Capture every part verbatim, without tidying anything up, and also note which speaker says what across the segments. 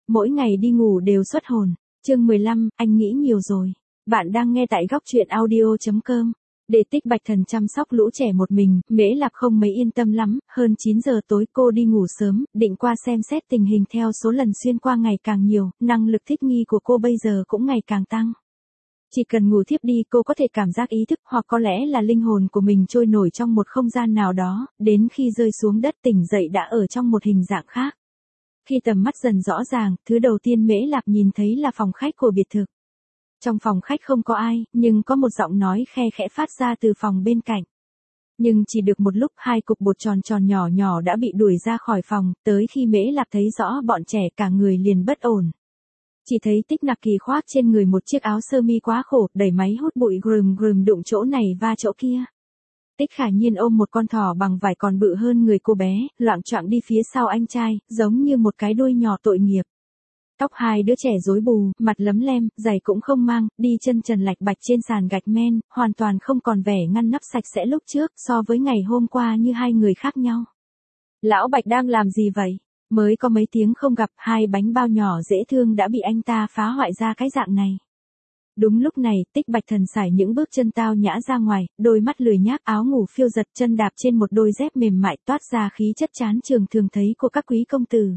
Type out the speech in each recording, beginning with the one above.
Speaker 1: mỗi ngày đi ngủ đều xuất hồn. Chương mười lăm, anh nghĩ nhiều rồi. Bạn đang nghe tại góc truyện audio chấm com. Để Tích Bạch Thần chăm sóc lũ trẻ một mình, Mễ Lạp không mấy yên tâm lắm, hơn chín giờ tối cô đi ngủ sớm, định qua xem xét tình hình theo số lần xuyên qua ngày càng nhiều, năng lực thích nghi của cô bây giờ cũng ngày càng tăng. Chỉ cần ngủ thiếp đi cô có thể cảm giác ý thức hoặc có lẽ là linh hồn của mình trôi nổi trong một không gian nào đó, đến khi rơi xuống đất tỉnh dậy đã ở trong một hình dạng khác. Khi tầm mắt dần rõ ràng, thứ đầu tiên Mễ Lạp nhìn thấy là phòng khách của biệt thự. Trong phòng khách không có ai, nhưng có một giọng nói khe khẽ phát ra từ phòng bên cạnh. Nhưng chỉ được một lúc hai cục bột tròn tròn nhỏ nhỏ đã bị đuổi ra khỏi phòng, tới khi Mễ Lạp thấy rõ bọn trẻ cả người liền bất ổn. Chỉ thấy Tích Nặc Kỳ khoác trên người một chiếc áo sơ mi quá khổ, đẩy máy hút bụi grùm grùm đụng chỗ này va chỗ kia. Tích Khả Nhiên ôm một con thỏ bằng vải còn bự hơn người cô bé, loạng choạng đi phía sau anh trai, giống như một cái đuôi nhỏ tội nghiệp. Tóc hai đứa trẻ rối bù, mặt lấm lem, giày cũng không mang, đi chân trần lạch bạch trên sàn gạch men, hoàn toàn không còn vẻ ngăn nắp sạch sẽ lúc trước, so với ngày hôm qua như hai người khác nhau. Lão Bạch đang làm gì vậy? Mới có mấy tiếng không gặp, hai bánh bao nhỏ dễ thương đã bị anh ta phá hoại ra cái dạng này. Đúng lúc này, Tích Bạch Thần sải những bước chân tao nhã ra ngoài, đôi mắt lười nhác, áo ngủ phiêu giật, chân đạp trên một đôi dép mềm mại toát ra khí chất chán trường thường thấy của các quý công tử.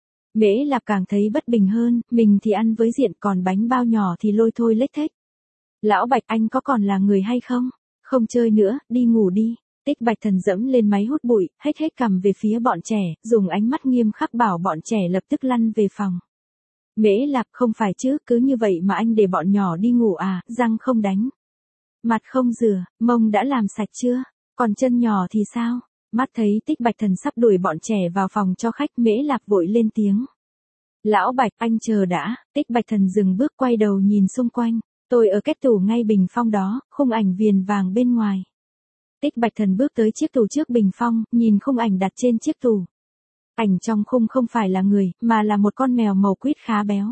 Speaker 1: Mễ Lạp càng thấy bất bình hơn, mình thì ăn với diện còn bánh bao nhỏ thì lôi thôi lếch thếch. Lão Bạch, anh có còn là người hay không? Không chơi nữa, đi ngủ đi. Tích Bạch Thần dẫm lên máy hút bụi, hết hết cầm về phía bọn trẻ, dùng ánh mắt nghiêm khắc bảo bọn trẻ lập tức lăn về phòng. Mễ Lạp, không phải chứ, cứ như vậy mà anh để bọn nhỏ đi ngủ à, răng không đánh, mặt không rửa, mông đã làm sạch chưa, còn chân nhỏ thì sao? Mắt thấy Tích Bạch Thần sắp đuổi bọn trẻ vào phòng cho khách, Mễ Lạp vội lên tiếng. Lão Bạch, anh chờ đã. Tích Bạch Thần dừng bước quay đầu nhìn xung quanh. Tôi ở cái tủ ngay bình phong đó, khung ảnh viền vàng bên ngoài. Tích Bạch Thần bước tới chiếc tủ trước bình phong, nhìn khung ảnh đặt trên chiếc tủ. Ảnh trong khung không phải là người, mà là một con mèo màu quýt khá béo.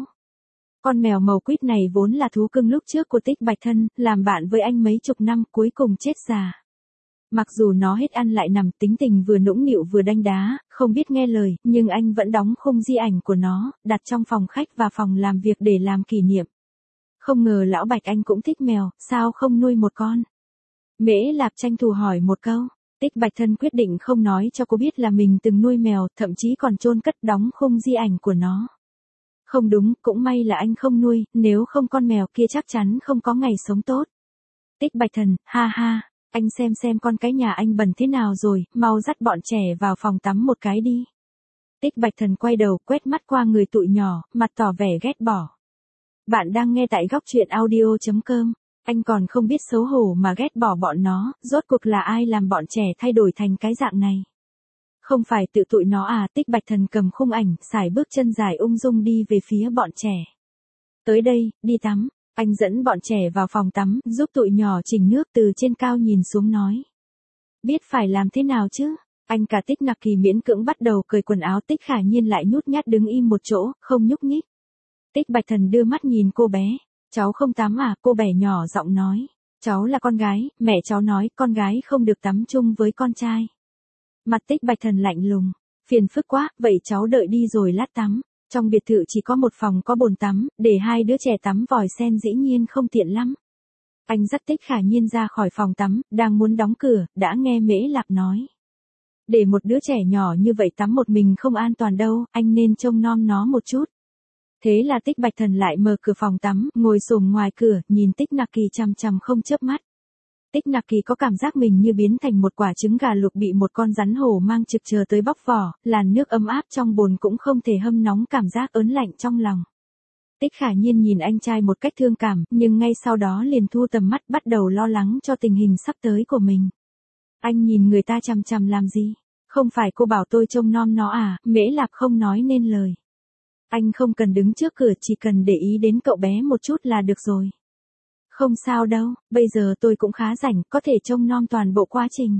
Speaker 1: Con mèo màu quýt này vốn là thú cưng lúc trước của Tích Bạch Thần, làm bạn với anh mấy chục năm cuối cùng chết già. Mặc dù nó hết ăn lại nằm, tính tình vừa nũng nịu vừa đanh đá, không biết nghe lời, nhưng anh vẫn đóng khung di ảnh của nó, đặt trong phòng khách và phòng làm việc để làm kỷ niệm. Không ngờ Lão Bạch anh cũng thích mèo, sao không nuôi một con? Mễ Lạp tranh thủ hỏi một câu. Tích Bạch Thần quyết định không nói cho cô biết là mình từng nuôi mèo, thậm chí còn chôn cất đóng khung di ảnh của nó. Không đúng, cũng may là anh không nuôi, nếu không con mèo kia chắc chắn không có ngày sống tốt. Tích Bạch Thần, ha ha. Anh xem xem con cái nhà anh bẩn thế nào rồi, mau dắt bọn trẻ vào phòng tắm một cái đi. Tích Bạch Thần quay đầu quét mắt qua người tụi nhỏ, mặt tỏ vẻ ghét bỏ. Bạn đang nghe tại góc truyện audio chấm com. Anh còn không biết xấu hổ mà ghét bỏ bọn nó, rốt cuộc là ai làm bọn trẻ thay đổi thành cái dạng này? Không phải tự tụi nó à? Tích Bạch Thần cầm khung ảnh, sải bước chân dài ung dung đi về phía bọn trẻ. Tới đây, đi tắm. Anh dẫn bọn trẻ vào phòng tắm, giúp tụi nhỏ chỉnh nước, từ trên cao nhìn xuống nói. Biết phải làm thế nào chứ? Anh cả Tích Nặc Kỳ miễn cưỡng bắt đầu cởi quần áo, Tích Khả Nhiên lại nhút nhát đứng im một chỗ, không nhúc nhích. Tích Bạch Thần đưa mắt nhìn cô bé. Cháu không tắm à? Cô bé nhỏ giọng nói. Cháu là con gái, mẹ cháu nói con gái không được tắm chung với con trai. Mặt Tích Bạch Thần lạnh lùng. Phiền phức quá, vậy cháu đợi đi rồi lát tắm. Trong biệt thự chỉ có một phòng có bồn tắm, để hai đứa trẻ tắm vòi sen dĩ nhiên không tiện lắm. Anh dắt Tích Khả Nhiên ra khỏi phòng tắm, đang muốn đóng cửa, đã nghe Mễ Lạp nói. Để một đứa trẻ nhỏ như vậy tắm một mình không an toàn đâu, anh nên trông nom nó một chút. Thế là Tích Bạch Thần lại mở cửa phòng tắm, ngồi xổm ngoài cửa, nhìn Tích Nặc Kỳ chằm chằm không chớp mắt. Tích Nặc Kỳ có cảm giác mình như biến thành một quả trứng gà luộc bị một con rắn hổ mang trực chờ tới bóc vỏ, làn nước ấm áp trong bồn cũng không thể hâm nóng cảm giác ớn lạnh trong lòng. Tích Khả Nhiên nhìn anh trai một cách thương cảm, nhưng ngay sau đó liền thu tầm mắt, bắt đầu lo lắng cho tình hình sắp tới của mình. Anh nhìn người ta chằm chằm làm gì? Không phải cô bảo tôi trông nom nó à? Mễ Lạp không nói nên lời. Anh không cần đứng trước cửa, chỉ cần để ý đến cậu bé một chút là được rồi. Không sao đâu, bây giờ tôi cũng khá rảnh, có thể trông nom toàn bộ quá trình.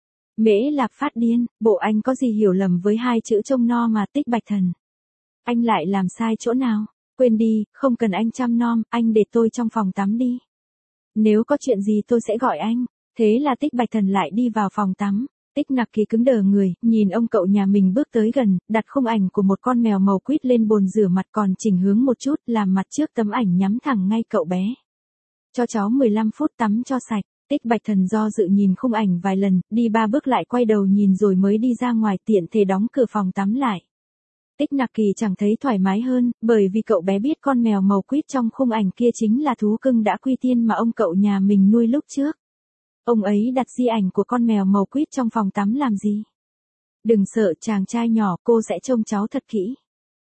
Speaker 1: Mễ Lạp phát điên, bộ anh có gì hiểu lầm với hai chữ trông nom mà? Tích Bạch Thần. Anh lại làm sai chỗ nào? Quên đi, không cần anh chăm nom, anh để tôi trong phòng tắm đi. Nếu có chuyện gì tôi sẽ gọi anh. Thế là Tích Bạch Thần lại đi vào phòng tắm. Tích Nặc Kỳ cứng đờ người, nhìn ông cậu nhà mình bước tới gần, đặt khung ảnh của một con mèo màu quýt lên bồn rửa mặt còn chỉnh hướng một chút, làm mặt trước tấm ảnh nhắm thẳng ngay cậu bé. Cho cháu mười lăm phút tắm cho sạch. Tích Bạch Thần do dự nhìn khung ảnh vài lần, đi ba bước lại quay đầu nhìn rồi mới đi ra ngoài, tiện thể đóng cửa phòng tắm lại. Tích Nặc Kỳ chẳng thấy thoải mái hơn, bởi vì cậu bé biết con mèo màu quýt trong khung ảnh kia chính là thú cưng đã quy tiên mà ông cậu nhà mình nuôi lúc trước. Ông ấy đặt di ảnh của con mèo màu quýt trong phòng tắm làm gì? Đừng sợ chàng trai nhỏ, cô sẽ trông cháu thật kỹ.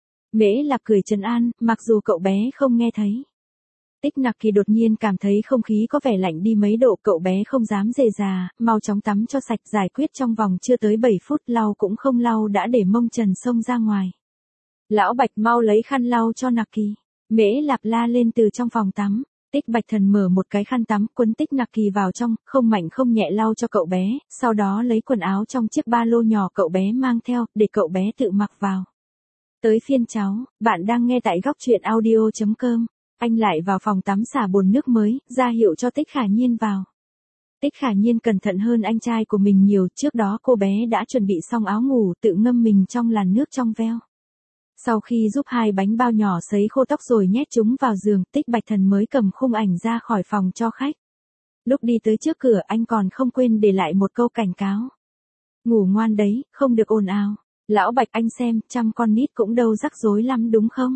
Speaker 1: Mễ Lạp cười trấn an, mặc dù cậu bé không nghe thấy. Tích Nặc Kỳ đột nhiên cảm thấy không khí có vẻ lạnh đi mấy độ, cậu bé không dám dề già, mau chóng tắm cho sạch, giải quyết trong vòng chưa tới bảy phút, lau cũng không lau đã để mông trần xông ra ngoài. Lão Bạch mau lấy khăn lau cho Nặc Kỳ. Mễ Lạp la lên từ trong phòng tắm. Tích Bạch Thần mở một cái khăn tắm, quấn Tích Nặc Kỳ vào trong, không mạnh không nhẹ lau cho cậu bé, sau đó lấy quần áo trong chiếc ba lô nhỏ cậu bé mang theo, để cậu bé tự mặc vào. Tới phiên cháu, bạn đang nghe tại góc truyện audio chấm com. Anh lại vào phòng tắm xả bồn nước mới, ra hiệu cho Tích Khả Nhiên vào. Tích Khả Nhiên cẩn thận hơn anh trai của mình nhiều, trước đó cô bé đã chuẩn bị xong áo ngủ, tự ngâm mình trong làn nước trong veo. Sau khi giúp hai bánh bao nhỏ sấy khô tóc rồi nhét chúng vào giường, Tích Bạch Thần mới cầm khung ảnh ra khỏi phòng cho khách. Lúc đi tới trước cửa anh còn không quên để lại một câu cảnh cáo. Ngủ ngoan đấy, không được ồn ào. Lão Bạch anh xem, chăm con nít cũng đâu rắc rối lắm đúng không?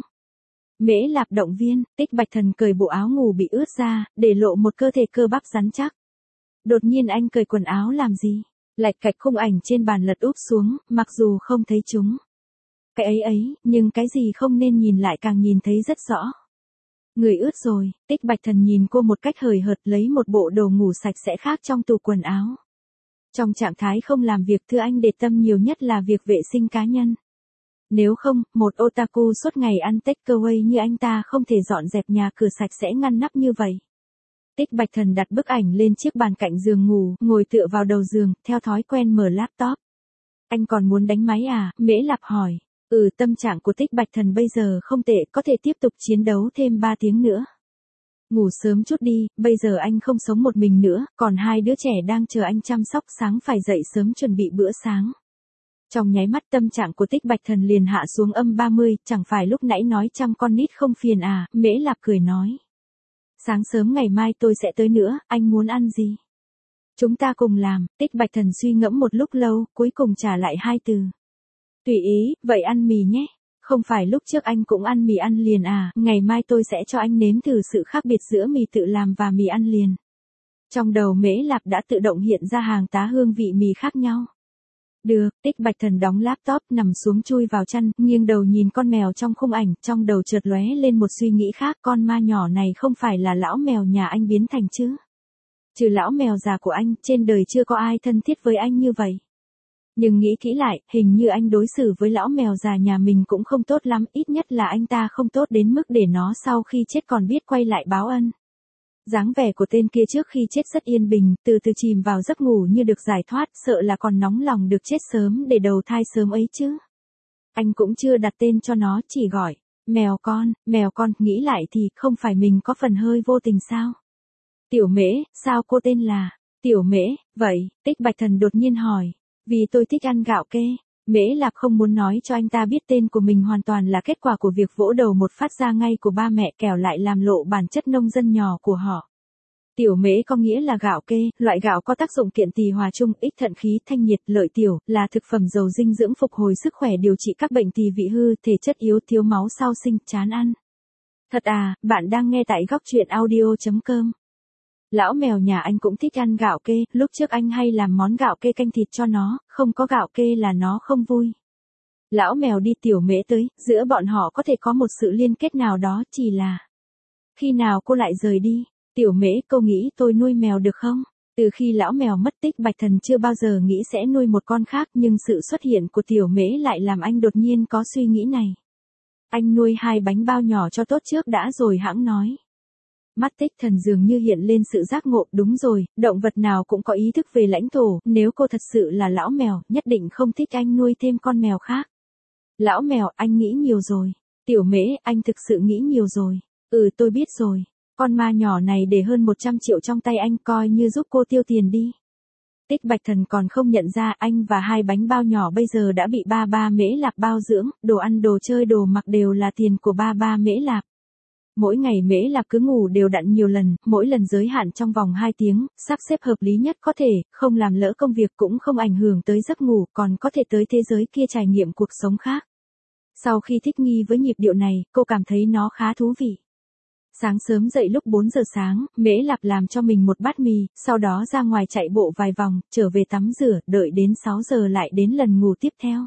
Speaker 1: Mễ Lạp động viên, Tích Bạch Thần cởi bộ áo ngủ bị ướt ra, để lộ một cơ thể cơ bắp rắn chắc. Đột nhiên anh cởi quần áo làm gì? Lạch cạch khung ảnh trên bàn lật úp xuống, mặc dù không thấy chúng. Cái ấy ấy, nhưng cái gì không nên nhìn lại càng nhìn thấy rất rõ. Người ướt rồi, Tích Bạch Thần nhìn cô một cách hời hợt lấy một bộ đồ ngủ sạch sẽ khác trong tủ quần áo. Trong trạng thái không làm việc thưa anh để tâm nhiều nhất là việc vệ sinh cá nhân. Nếu không, một otaku suốt ngày ăn takeaway như anh ta không thể dọn dẹp nhà cửa sạch sẽ ngăn nắp như vậy. Tích Bạch Thần đặt bức ảnh lên chiếc bàn cạnh giường ngủ, ngồi tựa vào đầu giường, theo thói quen mở laptop. Anh còn muốn đánh máy à? Mễ Lạp hỏi. Ừ, tâm trạng của Tích Bạch Thần bây giờ không tệ, có thể tiếp tục chiến đấu thêm ba tiếng nữa. Ngủ sớm chút đi, bây giờ anh không sống một mình nữa, còn hai đứa trẻ đang chờ anh chăm sóc, sáng phải dậy sớm chuẩn bị bữa sáng. Trong nháy mắt tâm trạng của Tích Bạch Thần liền hạ xuống âm ba mươi, chẳng phải lúc nãy nói chăm con nít không phiền à, Mễ Lạp cười nói. Sáng sớm ngày mai tôi sẽ tới nữa, anh muốn ăn gì? Chúng ta cùng làm, Tích Bạch Thần suy ngẫm một lúc lâu, cuối cùng trả lại hai từ. Tùy ý, vậy ăn mì nhé. Không phải lúc trước anh cũng ăn mì ăn liền à, ngày mai tôi sẽ cho anh nếm thử sự khác biệt giữa mì tự làm và mì ăn liền. Trong đầu Mễ Lạp đã tự động hiện ra hàng tá hương vị mì khác nhau. Được, Tích Bạch Thần đóng laptop nằm xuống chui vào chăn, nghiêng đầu nhìn con mèo trong khung ảnh, trong đầu chợt lóe lên một suy nghĩ khác, con ma nhỏ này không phải là lão mèo nhà anh biến thành chứ. Trừ lão mèo già của anh, trên đời chưa có ai thân thiết với anh như vậy. Nhưng nghĩ kỹ lại, hình như anh đối xử với lão mèo già nhà mình cũng không tốt lắm, ít nhất là anh ta không tốt đến mức để nó sau khi chết còn biết quay lại báo ân. Dáng vẻ của tên kia trước khi chết rất yên bình, từ từ chìm vào giấc ngủ như được giải thoát, sợ là còn nóng lòng được chết sớm để đầu thai sớm ấy chứ. Anh cũng chưa đặt tên cho nó, chỉ gọi, mèo con, mèo con, nghĩ lại thì không phải mình có phần hơi vô tình sao? Tiểu Mễ, sao cô tên là Tiểu Mễ, vậy, Tích Bạch Thần đột nhiên hỏi. Vì tôi thích ăn gạo kê. Mễ Lạp không muốn nói cho anh ta biết tên của mình hoàn toàn là kết quả của việc vỗ đầu một phát ra ngay của ba mẹ, kẻo lại làm lộ bản chất nông dân nhỏ của họ. Tiểu Mễ có nghĩa là gạo kê, loại gạo có tác dụng kiện tỳ hòa trung, ích thận khí, thanh nhiệt, lợi tiểu, là thực phẩm giàu dinh dưỡng phục hồi sức khỏe, điều trị các bệnh tỳ vị hư, thể chất yếu, thiếu máu sau sinh, chán ăn. Thật à, bạn đang nghe tại góc truyện audio chấm com. Lão mèo nhà anh cũng thích ăn gạo kê, lúc trước anh hay làm món gạo kê canh thịt cho nó, không có gạo kê là nó không vui. Lão mèo đi Tiểu Mễ tới, giữa bọn họ có thể có một sự liên kết nào đó, chỉ là khi nào cô lại rời đi? Tiểu Mễ, cô nghĩ tôi nuôi mèo được không? Từ khi lão mèo mất, Tích Bạch Thần chưa bao giờ nghĩ sẽ nuôi một con khác, nhưng sự xuất hiện của Tiểu Mễ lại làm anh đột nhiên có suy nghĩ này. Anh nuôi hai bánh bao nhỏ cho tốt trước đã rồi hãng nói. Mắt Tích Thần dường như hiện lên sự giác ngộ, đúng rồi, động vật nào cũng có ý thức về lãnh thổ, nếu cô thật sự là lão mèo, nhất định không thích anh nuôi thêm con mèo khác. Lão mèo, anh nghĩ nhiều rồi. Tiểu Mễ, anh thực sự nghĩ nhiều rồi. Ừ, tôi biết rồi. Con ma nhỏ này để hơn một trăm triệu trong tay anh, coi như giúp cô tiêu tiền đi. Tích Bạch Thần còn không nhận ra anh và hai bánh bao nhỏ bây giờ đã bị ba ba Mễ Lạp bao dưỡng, đồ ăn đồ chơi đồ mặc đều là tiền của ba ba Mễ Lạp. Mỗi ngày Mễ Lạp cứ ngủ đều đặn nhiều lần, mỗi lần giới hạn trong vòng hai tiếng, sắp xếp hợp lý nhất có thể, không làm lỡ công việc cũng không ảnh hưởng tới giấc ngủ, còn có thể tới thế giới kia trải nghiệm cuộc sống khác. Sau khi thích nghi với nhịp điệu này, cô cảm thấy nó khá thú vị. Sáng sớm dậy lúc bốn giờ sáng, Mễ Lạp làm cho mình một bát mì, sau đó ra ngoài chạy bộ vài vòng, trở về tắm rửa, đợi đến sáu giờ lại đến lần ngủ tiếp theo.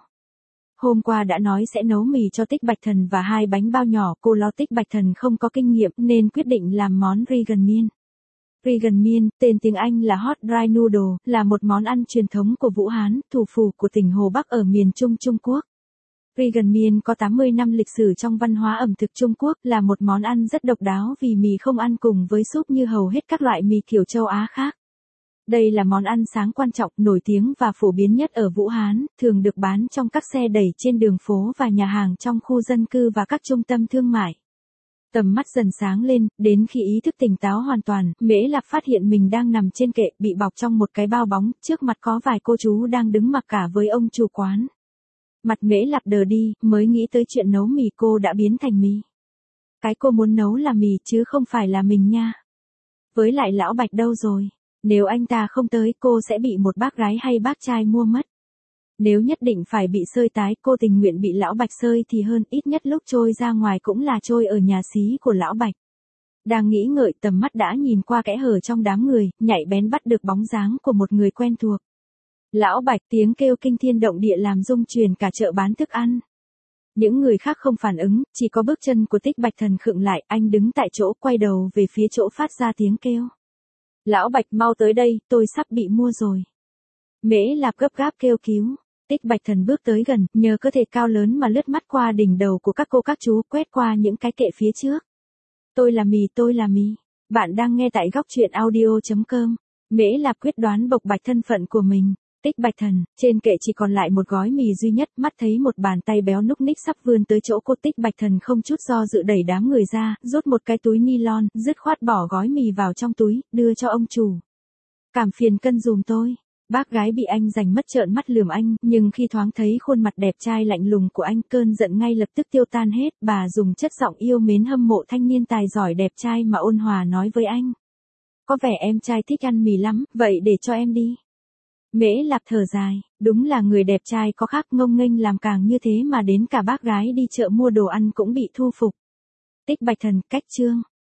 Speaker 1: Hôm qua đã nói sẽ nấu mì cho Tích Bạch Thần và hai bánh bao nhỏ, cô lo Tích Bạch Thần không có kinh nghiệm nên quyết định làm món Vegan Meal. Vegan Meal, tên tiếng Anh là Hot Dry Noodle, là một món ăn truyền thống của Vũ Hán, thủ phủ của tỉnh Hồ Bắc ở miền Trung Trung Quốc. Vegan Meal có tám mươi năm lịch sử trong văn hóa ẩm thực Trung Quốc, là một món ăn rất độc đáo vì mì không ăn cùng với súp như hầu hết các loại mì kiểu châu Á khác. Đây là món ăn sáng quan trọng, nổi tiếng và phổ biến nhất ở Vũ Hán, thường được bán trong các xe đẩy trên đường phố và nhà hàng trong khu dân cư và các trung tâm thương mại. Tầm mắt dần sáng lên, đến khi ý thức tỉnh táo hoàn toàn, Mễ Lạp phát hiện mình đang nằm trên kệ, bị bọc trong một cái bao bóng, trước mặt có vài cô chú đang đứng mặc cả với ông chủ quán. Mặt Mễ Lạp đờ đi, mới nghĩ tới chuyện nấu mì cô đã biến thành mì. Cái cô muốn nấu là mì chứ không phải là mình nha. Với lại lão Bạch đâu rồi? Nếu anh ta không tới cô sẽ bị một bác gái hay bác trai mua mất. Nếu nhất định phải bị sơi tái, cô tình nguyện bị lão Bạch sơi thì hơn, ít nhất lúc trôi ra ngoài cũng là trôi ở nhà xí của lão Bạch. Đang nghĩ ngợi, tầm mắt đã nhìn qua kẽ hở trong đám người, nhạy bén bắt được bóng dáng của một người quen thuộc. Lão Bạch, tiếng kêu kinh thiên động địa làm rung chuyển cả chợ bán thức ăn. Những người khác không phản ứng, chỉ có bước chân của Tích Bạch Thần khựng lại, anh đứng tại chỗ quay đầu về phía chỗ phát ra tiếng kêu. Lão Bạch mau tới đây, tôi sắp bị mua rồi. Mễ Lạp gấp gáp kêu cứu. Tích Bạch Thần bước tới gần, nhờ cơ thể cao lớn mà lướt mắt qua đỉnh đầu của các cô các chú, quét qua những cái kệ phía trước. Tôi là mì, tôi là mì. Bạn đang nghe tại góc truyện audio chấm com. Mễ Lạp quyết đoán bộc bạch thân phận của mình. Tích Bạch Thần, trên kệ chỉ còn lại một gói mì duy nhất, mắt thấy một bàn tay béo núc ních sắp vươn tới chỗ cô. Tích Bạch Thần không chút do dự đẩy đám người ra, rút một cái túi nylon, dứt khoát bỏ gói mì vào trong túi, đưa cho ông chủ. Cảm phiền cân dùm tôi. Bác gái bị anh giành mất trợn mắt lườm anh, nhưng khi thoáng thấy khuôn mặt đẹp trai lạnh lùng của anh, cơn giận ngay lập tức tiêu tan hết. Bà dùng chất giọng yêu mến hâm mộ thanh niên tài giỏi đẹp trai mà ôn hòa nói với anh. Có vẻ em trai thích ăn mì lắm, vậy để cho em đi. Mễ Lạp thở dài, đúng là người đẹp trai có khác, ngông nghênh làm càng như thế mà đến cả bác gái đi chợ mua đồ ăn cũng bị thu phục. Tích Bạch Thần, cách chương.